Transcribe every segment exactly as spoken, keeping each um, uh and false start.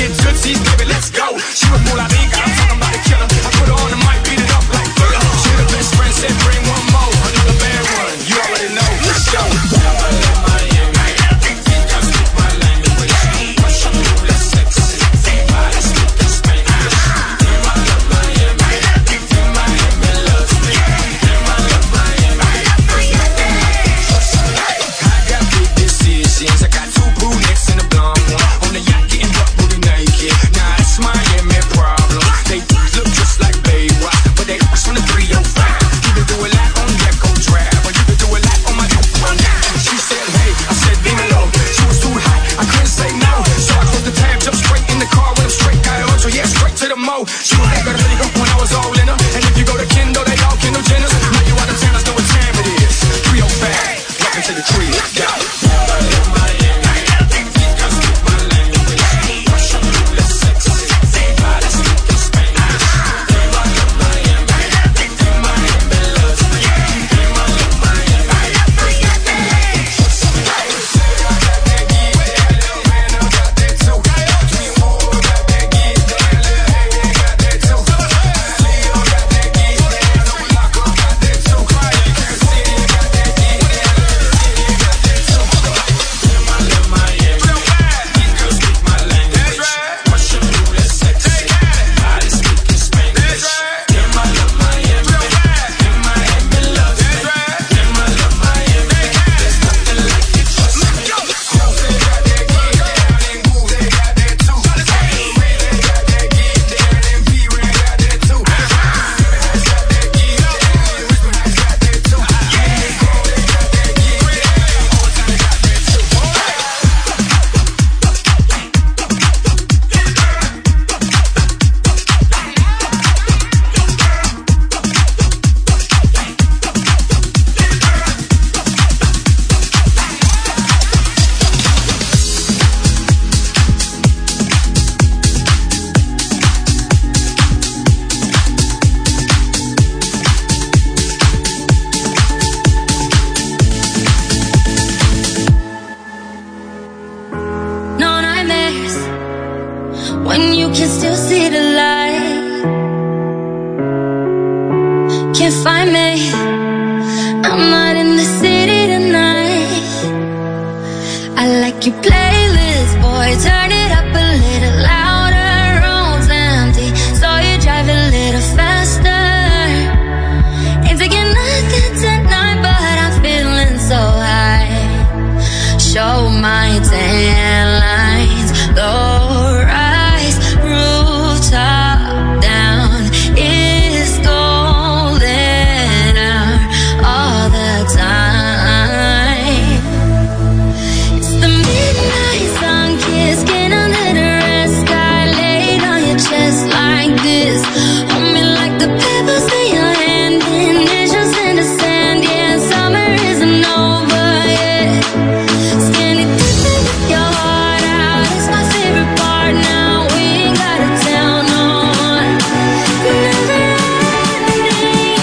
get tootsies, baby, let's go. She was more like Rica, I'm talking about the killer. I put her on the mic, beat it up like thriller. She the best friend, said bring one more. Another bad one, you already know. Let's go. She was like a really good when I was all in her. And if you go to Kendall, they all Kendall Jenners. Now you out of town, let's know what time it is. three oh five, welcome to the crib. Yeah. When you can still see the light, can't find me, I'm not in the city tonight. I like your playlist, boy, turn it up a little louder. Room's empty, so you drive a little faster. Ain't taking nothing tonight, but I'm feeling so high. Show my tan lines, low rise, rooftop down, it's golden hour all the time. It's the midnight sun kiss, skin under the red sky, laid on your chest like this. Hold me like the pebbles in your hand, initials in the sand. Yeah, summer isn't over yet. Skinny dipping with your heart out, it's my favorite part now. We ain't gotta tell no one. Never ending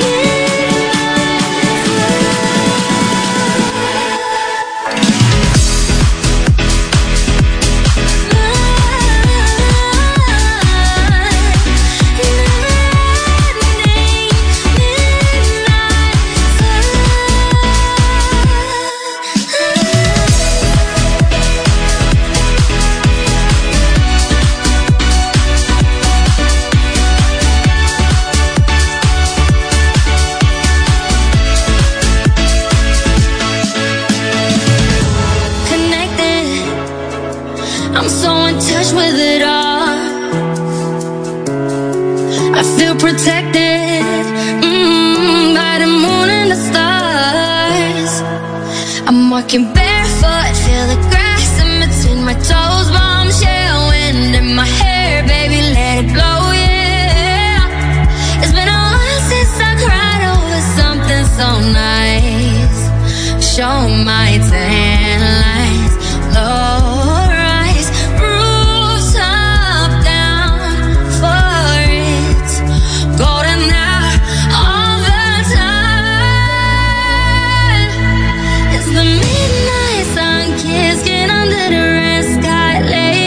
connected, I'm so in touch with it all. I feel protected mm, by the moon and the stars. I'm walking barefoot, feel the grass in between my toes. Bombshell wind in my hair, baby, let it blow, yeah. It's been a while since I cried over something so nice. Show my tan lines, low rise, rooftop down for it, golden hour all the time. It's the midnight sun kiss, skin under the red sky, lay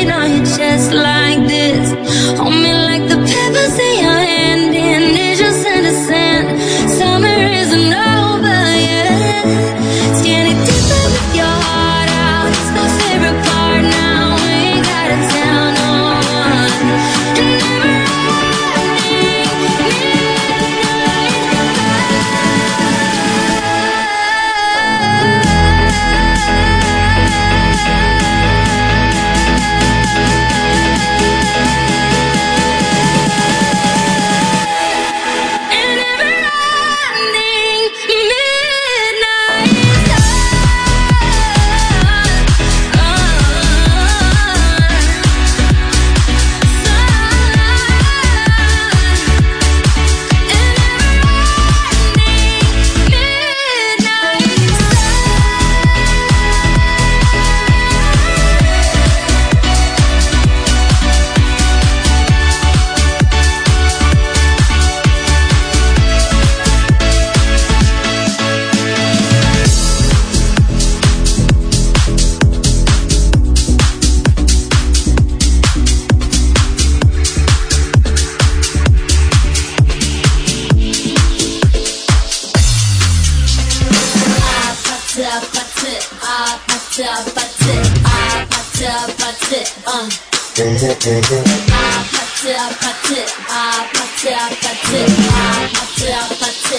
아파트 아파트 아파트 아파트 아파트 아파트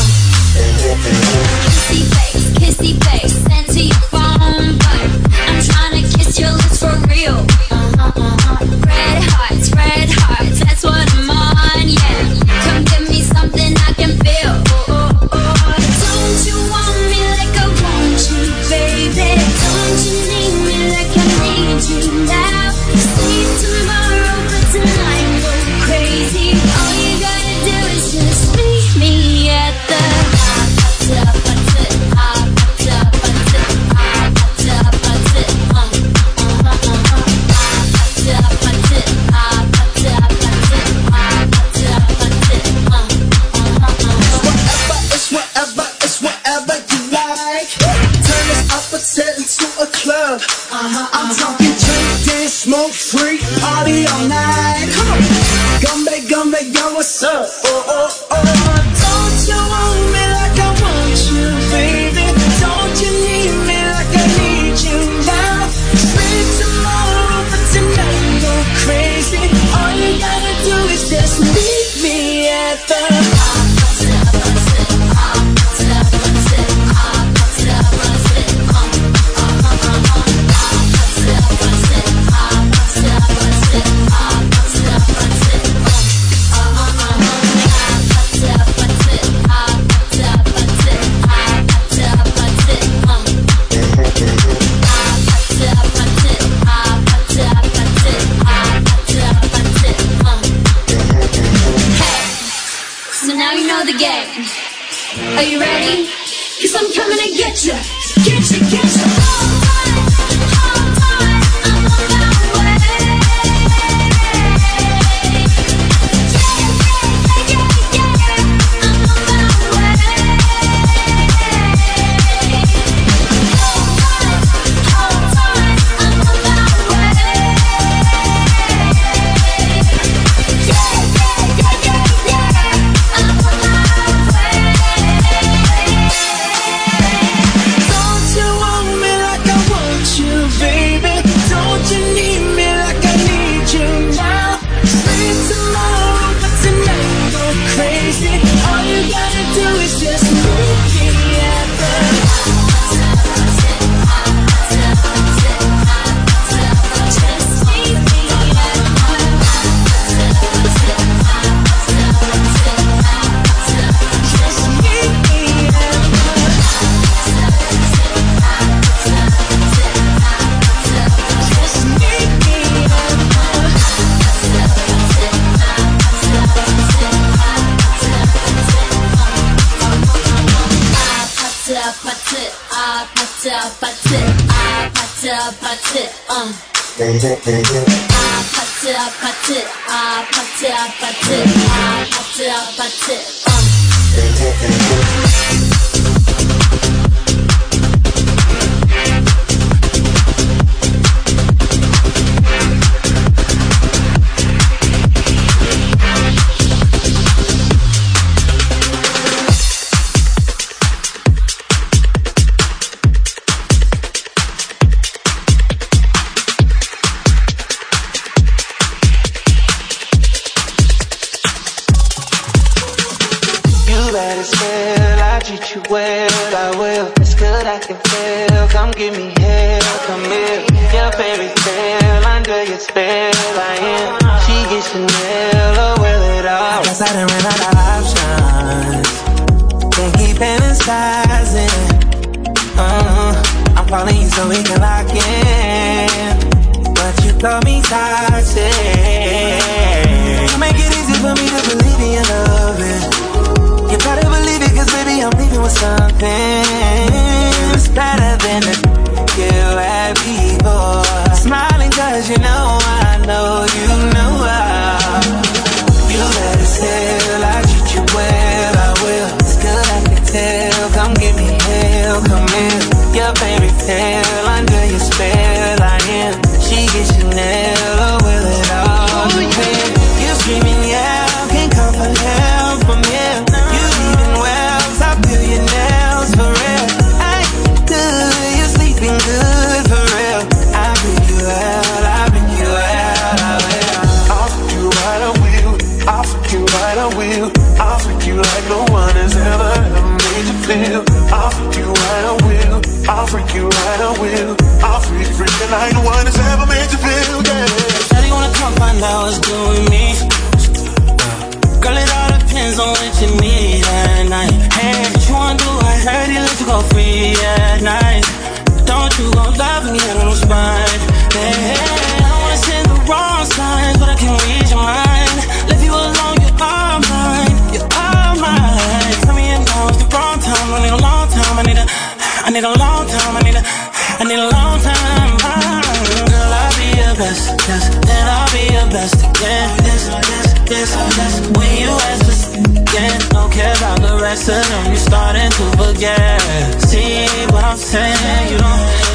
Kissy face, kissy face, send to your phone, but I'm trying to kiss your lips for real. Uh-huh, uh-huh. Red hearts, red hearts, that's what I'm on, yeah. Come give me something I can feel. Oh, oh, oh. Don't you want me like I want you, baby? Don't you need me like I need you now? Sleep tomorrow, but tonight go crazy. All you gotta do is just meet me at the Uh-huh, I'm talking drink, dance, smoke, free, party all night. Come on, Gumbe, Gumbe, yo, what's up? Oh, oh, oh. Don't you want me like I want you, baby? Don't you need me like I need you now? Sleep tomorrow, but tonight go crazy. All you gotta do is just meet me at the the game. Are you ready? Cause I'm coming to get you. Get you, get you. Hold tight, hold tight, I'm on my way. Yeah, yeah, yeah, yeah, I'm on my way. Hold tight, hold tight, I'm on my way. Yeah, yeah, yeah, yeah, yeah, I'm on my way. Don't you want me like I want you, baby? Don't you need me like I need you now? Sleep tomorrow, but tonight go crazy. All you gotta do is just meet me at the just meet me at just meet me at just meet me 아파트 아파트 아파트 아파트 아파트 어 아파트 아파트 아파트 아파트 아파트 아파트 어 treat you well, I will. It's good, I can feel. Come give me hell, come here. Your fairy tale, under your spell, I am. She gets Chanel, oh, will it all. I guess I done ran out of options. Can't keep fantasizing. Uh, I'm calling you so we can lock in, but you call me toxic. You make it easy for me to believe in your loving. You better believe it, cause baby I'm leaving with something. It's better than the you had before. Smiling cause you know I know you know how. You let it tell, I treat you well, I will. It's good, I can tell, come give me hell, come in. Your fairy tale, under your spell I am. She gets Chanel, oh will it all depend. You're screaming yeah, can't come for help from here. You leaving wells, I feel your nails for real. I ain't good, you're sleeping good for real. I bring you out, I bring you best again. This, this, this, this. When you ask for again, don't care about the rest of them. You're starting to forget. See what I'm saying? You don't